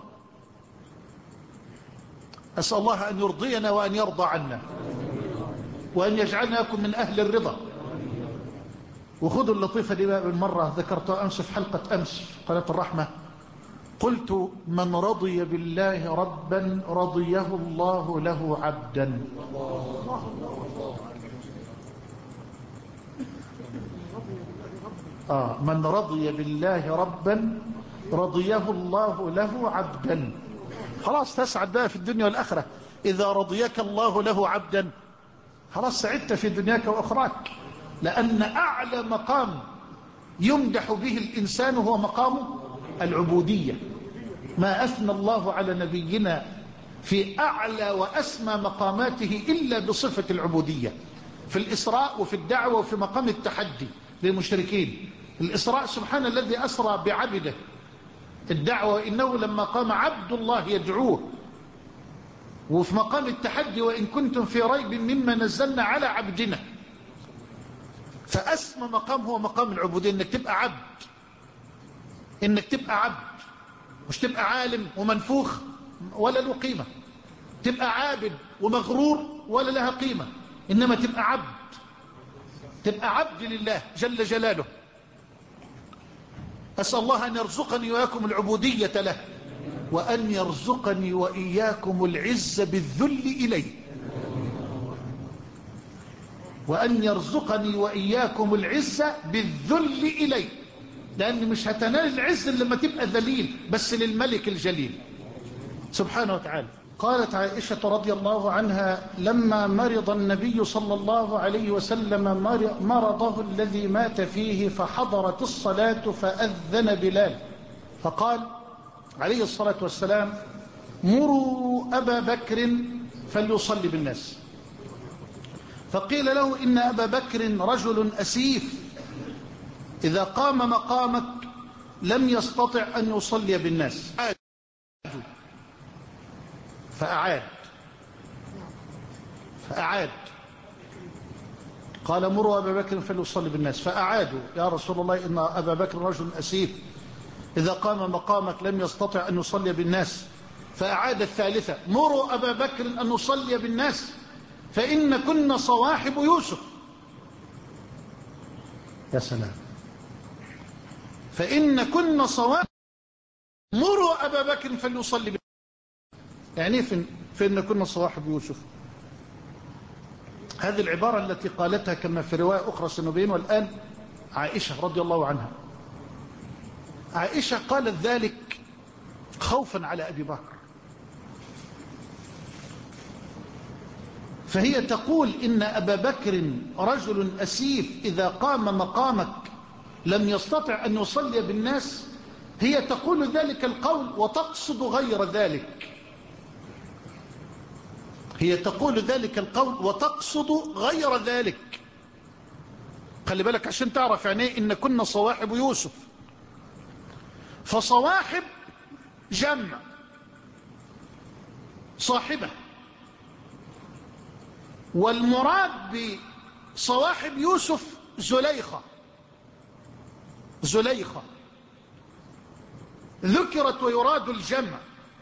أسأل الله أن يرضينا وأن يرضى عنا وأن يجعلنا لكم من أهل الرضا. وخذوا اللطيفة دي بقى بالمرة، ذكرتها أمس في حلقة أمس في قناة الرحمة. قلت من رضي بالله ربا رضيه الله له عبدا. آه من رضي بالله ربا رضيه الله له عبدا. خلاص تسعد بقى في الدنيا والآخرة. إذا رضيك الله له عبدا خلاص سعدت في دنياك وأخراك، لأن أعلى مقام يمدح به الإنسان هو مقام العبودية. ما أثنى الله على نبينا في أعلى وأسمى مقاماته إلا بصفة العبودية، في الإسراء وفي الدعوة وفي مقام التحدي للمشركين. الإسراء سبحان الذي أسرى بعبده، الدعوة إنه لما قام عبد الله يدعوه، وفي مقام التحدي وإن كنتم في ريب مما نزلنا على عبدنا. فأسمى مقام هو مقام العبودية، إنك تبقى عبد، إنك تبقى عبد، مش تبقى عالم ومنفوخ ولا له قيمة، تبقى عابد ومغرور ولا لها قيمة، إنما تبقى عبد، تبقى عبد لله جل جلاله. أسأل الله أن يرزقني وإياكم العبودية له، وأن يرزقني وإياكم العز بالذل إليه، وأن يرزقني وإياكم العز بالذل إليه، لأن مش هتنال العز لما تبقى ذليل بس للملك الجليل سبحانه وتعالى. قالت عائشة رضي الله عنها لما مرض النبي صلى الله عليه وسلم مرضه الذي مات فيه فحضرت الصلاة فأذن بلال فقال عليه الصلاة والسلام مروا أبا بكر فليصلي بالناس. فقيل له إن أبا بكر رجل أسيف إذا قام مقامك لم يستطع أن يصلي بالناس. فأعاد فأعاد قال مروا أبا بكر فليصلي بالناس. فأعادوا يا رسول الله إن أبا بكر رجل أسيف إذا قام مقامك لم يستطع أن يصلي بالناس. فأعاد الثالثة مروا أبا بكر أن يصلي بالناس فإن كنا صواحب يوسف. يا سلام، فإن كنا صواحب مروا أبا بكر فليصلي بالناس. يعني فين فإن كنا صواحب يوسف. هذه العبارة التي قالتها كما في رواية أخرى سنبين، والآن عائشة رضي الله عنها. عائشة قالت ذلك خوفا على أبي بكر، فهي تقول إن أبا بكر رجل أسيف إذا قام مقامك لم يستطع أن يصلي بالناس. هي تقول ذلك القول وتقصد غير ذلك، هي تقول ذلك القول وتقصد غير ذلك. خلي بالك عشان تعرف يعني إن كنا صواحب يوسف. فصواحب جمع صاحبة، والمراد بصواحب يوسف زليخة. زليخة ذكرت ويراد الجمع،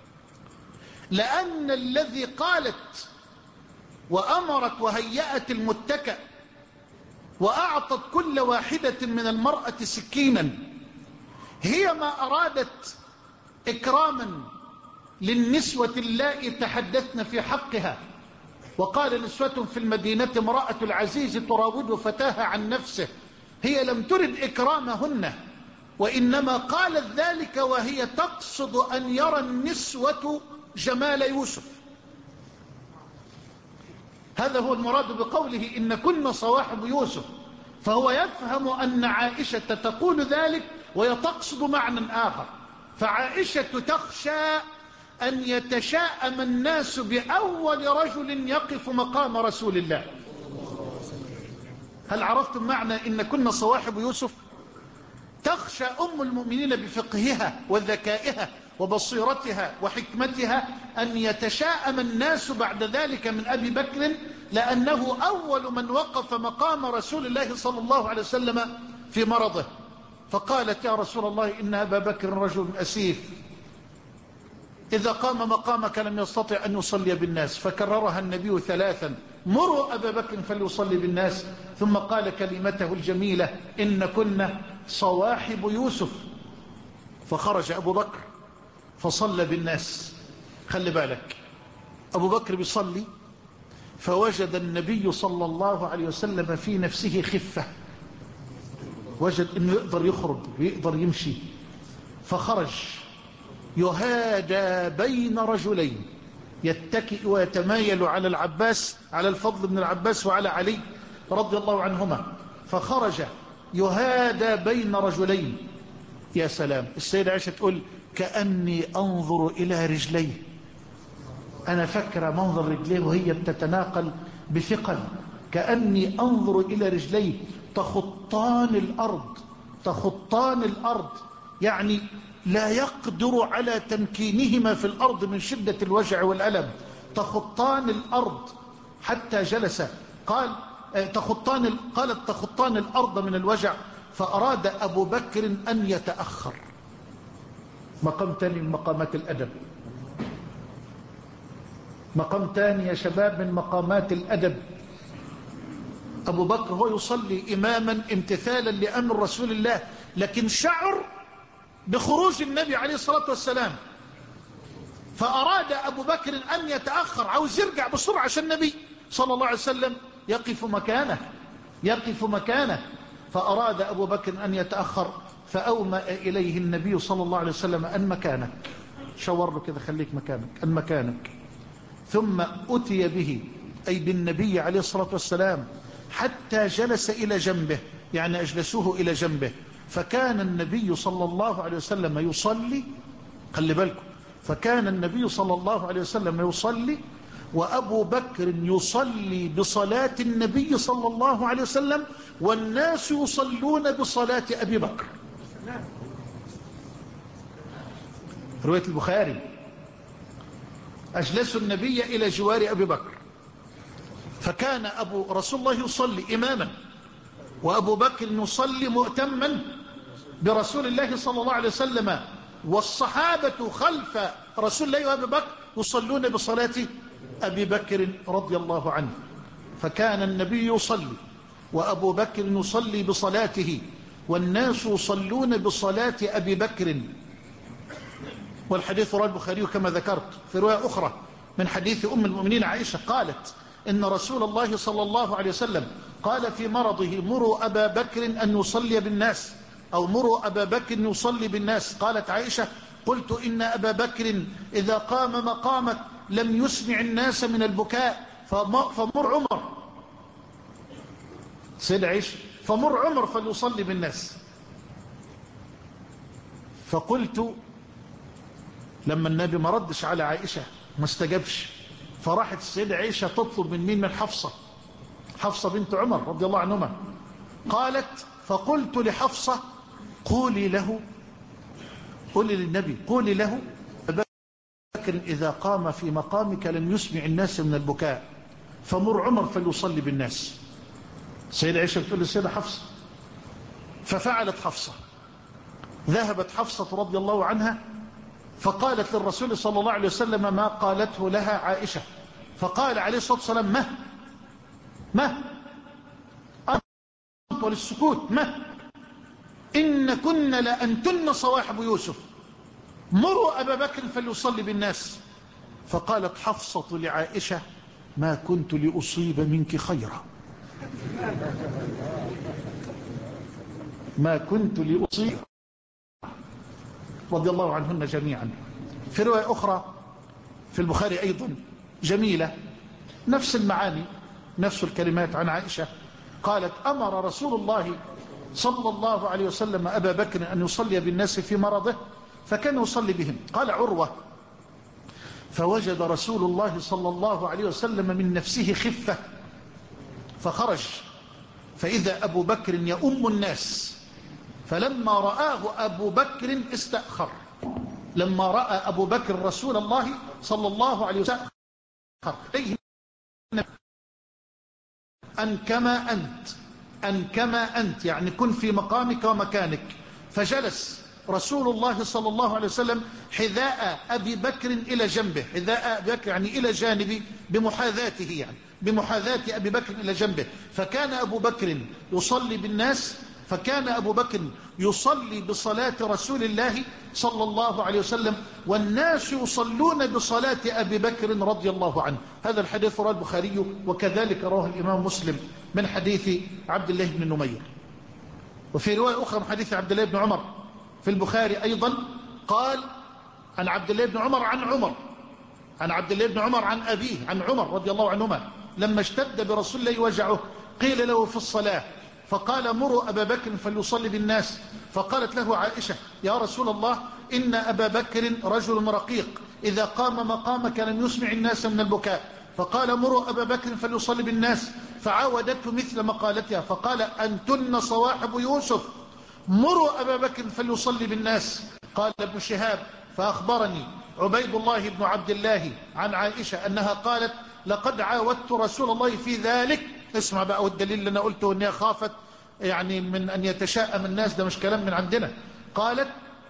لأن الذي قالت وأمرت وهيأت المتكأ وأعطت كل واحدة من المرأة سكينا هي ما أرادت إكراما للنسوة اللائي تحدثن في حقها. وقال نسوة في المدينة امرأة العزيز تراود فتاها عن نفسه. هي لم ترد إكرامهن، وإنما قالت ذلك وهي تقصد أن يرى النسوة جمال يوسف. هذا هو المراد بقوله إن كنا صواحب يوسف. فهو يفهم أن عائشة تقول ذلك وهي تقصد معنى آخر. فعائشة تخشى أن يتشاءم الناس بأول رجل يقف مقام رسول الله. هل عرفتم معنى إن كنا صواحب يوسف؟ تخشى أم المؤمنين بفقهها وذكائها وبصيرتها وحكمتها أن يتشاءم الناس بعد ذلك من أبي بكر، لأنه أول من وقف مقام رسول الله صلى الله عليه وسلم في مرضه. فقالت يا رسول الله إن أبا بكر رجل أسيف، إذا قام مقامك لم يستطع أن يصلي بالناس. فكررها النبي ثلاثا: مروا أبا بكر فليصلي بالناس. ثم قال كلمته الجميلة: إن كنا صواحب يوسف. فخرج أبو بكر فصلى بالناس. خلي بالك، أبو بكر بيصلي فوجد النبي صلى الله عليه وسلم في نفسه خفة، وجد أنه يقدر يخرج ويقدر يمشي، فخرج يهادى بين رجلين، يتكئ ويتمايل على العباس، على الفضل بن العباس وعلى علي رضي الله عنهما. فخرج يهادى بين رجلين. يا سلام، السيدة عائشة تقول: كأني أنظر إلى رجليه. أنا فكر منظر رجليه وهي بتتناقل بثقل، كأني أنظر إلى رجليه تخطان الأرض، تخطان الأرض، يعني لا يقدر على تمكينهما في الأرض من شدة الوجع والألم. تخطان الأرض حتى جلس. قال تخطان قالت تخطان الأرض من الوجع. فأراد أبو بكر أن يتأخر. مقام تاني من مقامات الأدب، مقام تاني يا شباب من مقامات الأدب. أبو بكر هو يصلي إماما امتثالا لأمر رسول الله، لكن شعر بخروج النبي عليه الصلاة والسلام، فأراد أبو بكر أن يتأخر، عاوز يرجع بسرعة عشان النبي صلى الله عليه وسلم يقف مكانه، يقف مكانه. فأراد أبو بكر أن يتأخر، فأومأ إليه النبي صلى الله عليه وسلم: أن مكانك. شاور له كده: خليك مكانك، أن مكانك. ثم أتي به، أي بالنبي عليه الصلاة والسلام، حتى جلس إلى جنبه، يعني أجلسوه إلى جنبه. فكان النبي صلى الله عليه وسلم يصلي، خلي بالكم، فكان النبي صلى الله عليه وسلم يصلي وأبو بكر يصلي بصلاة النبي صلى الله عليه وسلم، والناس يصلون بصلاة أبي بكر. رواية البخاري: أجلسوا النبي إلى جوار أبي بكر، فكان أبو رسول الله يصلي إماما، وأبو بكر يصلي مؤتما برسول الله صلى الله عليه وسلم، والصحابة خلف رسول الله وأبي بكر يصلون بصلاة أبي بكر رضي الله عنه. فكان النبي يصلي وأبو بكر يصلي بصلاته، والناس يصلون بصلاة أبي بكر. والحديث رواه البخاري كما ذكرت في رواية أخرى من حديث أم المؤمنين عائشة، قالت: إن رسول الله صلى الله عليه وسلم قال في مرضه: مروا أبا بكر أن يصلي بالناس، أو مروا أبا بكر يصلي بالناس. قالت عائشة: قلت إن أبا بكر إذا قام مقامك لم يسمع الناس من البكاء، فمر عمر. سيد عائشة: فمر عمر فليصلي بالناس. فقلت لما النبي ما ردش على عائشة، ما استجابش، فراحت السيدة عائشة تطلب من مين؟ من حفصة، حفصة بنت عمر رضي الله عنهما. قالت: فقلت لحفصة: قولي له، قولي للنبي، قولي له أبا بكر إذا قام في مقامك لم يسمع الناس من البكاء، فمر عمر فليصلي بالناس. السيدة عائشة بتقول للسيدة حفصة، ففعلت حفصة. ذهبت حفصة رضي الله عنها فقالت للرسول صلى الله عليه وسلم ما قالته لها عائشة، فقال عليه الصلاة والسلام: ما ما أنت وللسكوت، ما إن كنا لأنتن صواحب يوسف، مروا أبا بكر فليصلي بالناس. فقالت حفصة لعائشة: ما كنت لأصيب منك خيرا، ما كنت لأصيب، رضي الله عنهن جميعا. في رواية أخرى في البخاري أيضا جميلة، نفس المعاني، نفس الكلمات عن عائشة قالت أمر رسول الله صلى الله عليه وسلم أبا بكر أن يصلي بالناس في مرضه فكان يصلي بهم. قال عروة فوجد رسول الله صلى الله عليه وسلم من نفسه خفة فخرج فإذا أبو بكر يؤم الناس فلما رآه أبو بكر استأخر. لما رأى أبو بكر رسول الله صلى الله عليه وسلم أن كما أنت أن كما أنت يعني كن في مقامك ومكانك. فجلس رسول الله صلى الله عليه وسلم حذاء أبي بكر إلى جنبه. حذاء أبي بكر يعني إلى جانبه بمحاذاته يعني بمحاذاة أبي بكر إلى جنبه. فكان أبو بكر يصلي بالناس فكان أبو بكر يصلي بصلاة رسول الله صلى الله عليه وسلم والناس يصلون بصلاة أبي بكر رضي الله عنه. هذا الحديث رواه البخاري وكذلك رواه الإمام مسلم من حديث عبد الله بن نمير. وفي رواية أخرى من حديث عبد الله بن عمر في البخاري أيضا قال عن عبد الله بن عمر عن عمر عن عبد الله بن عمر عن أبيه عن عمر رضي الله عنهما لما اشتد برسول الله وجعه قيل له في الصلاة فقال مروا أبا بكر فليصلي بالناس. فقالت له عائشة يا رسول الله إن أبا بكر رجل رقيق إذا قام مقامك لم يسمع الناس من البكاء. فقال مروا أبا بكر فليصلي بالناس فعاودته مثل مقالتها فقال أنتن صواحب يوسف مروا أبا بكر فليصلي بالناس. قال ابن شهاب فأخبرني عبيد الله بن عبد الله عن عائشة أنها قالت لقد عاودت رسول الله في ذلك. اسمع بقى والدليل اللي أنا قلته أنها خافت يعني من أن يتشاءم الناس ده مش كلام من عندنا. قالت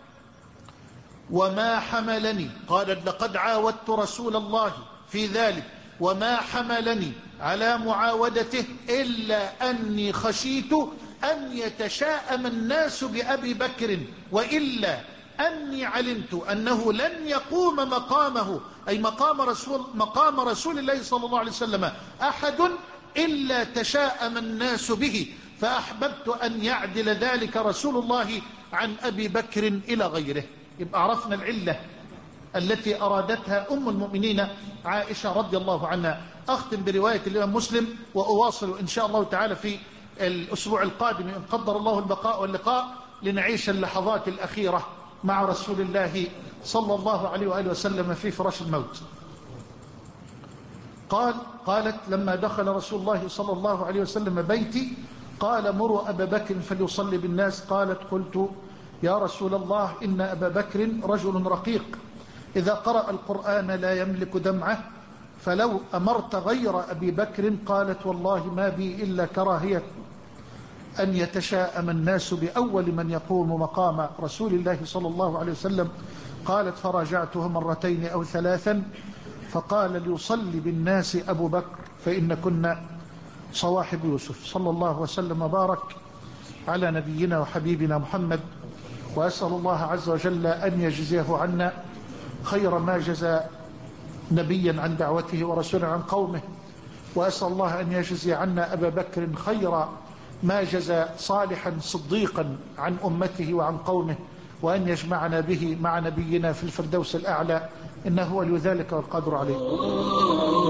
وما حملني قالت لقد عاودت رسول الله في ذلك وما حملني على معاودته إلا أني خشيت أن يتشاءم الناس بأبي بكر وإلا أني علمت أنه لن يقوم مقامه أي مقام رسول, مقام رسول الله صلى الله عليه وسلم أحد إلا تشاءم الناس به فأحببت أن يعدل ذلك رسول الله عن أبي بكر إلى غيره. يبقى عرفنا العلة التي أرادتها أم المؤمنين عائشة رضي الله عنها. أختم برواية الإمام مسلم وأواصل إن شاء الله تعالى في الأسبوع القادم إن قدر الله البقاء واللقاء لنعيش اللحظات الأخيرة مع رسول الله صلى الله عليه وآله وسلم في فراش الموت. قال قالت لما دخل رسول الله صلى الله عليه وسلم بيتي قال مروا أبا بكر فليصلي بالناس. قالت قلت يا رسول الله إن أبا بكر رجل رقيق إذا قرأ القرآن لا يملك دمعه فلو أمرت غير أبي بكر. قالت والله ما بي إلا كراهية أن يتشاءم الناس بأول من يقوم مقام رسول الله صلى الله عليه وسلم. قالت فراجعته مرتين أو ثلاثا فقال ليصلي بالناس أبو بكر فإن كنا صواحب يوسف. صلى الله وسلم وبارك على نبينا وحبيبنا محمد وأسأل الله عز وجل أن يجزيه عنا خير ما جزى نبيا عن دعوته ورسولا عن قومه وأسأل الله أن يجزي عنا أبا بكر خير ما جزى صالحا صديقا عن أمته وعن قومه وأن يجمعنا به مع نبينا في الفردوس الأعلى إنه ولي ذلك والقادر عليه.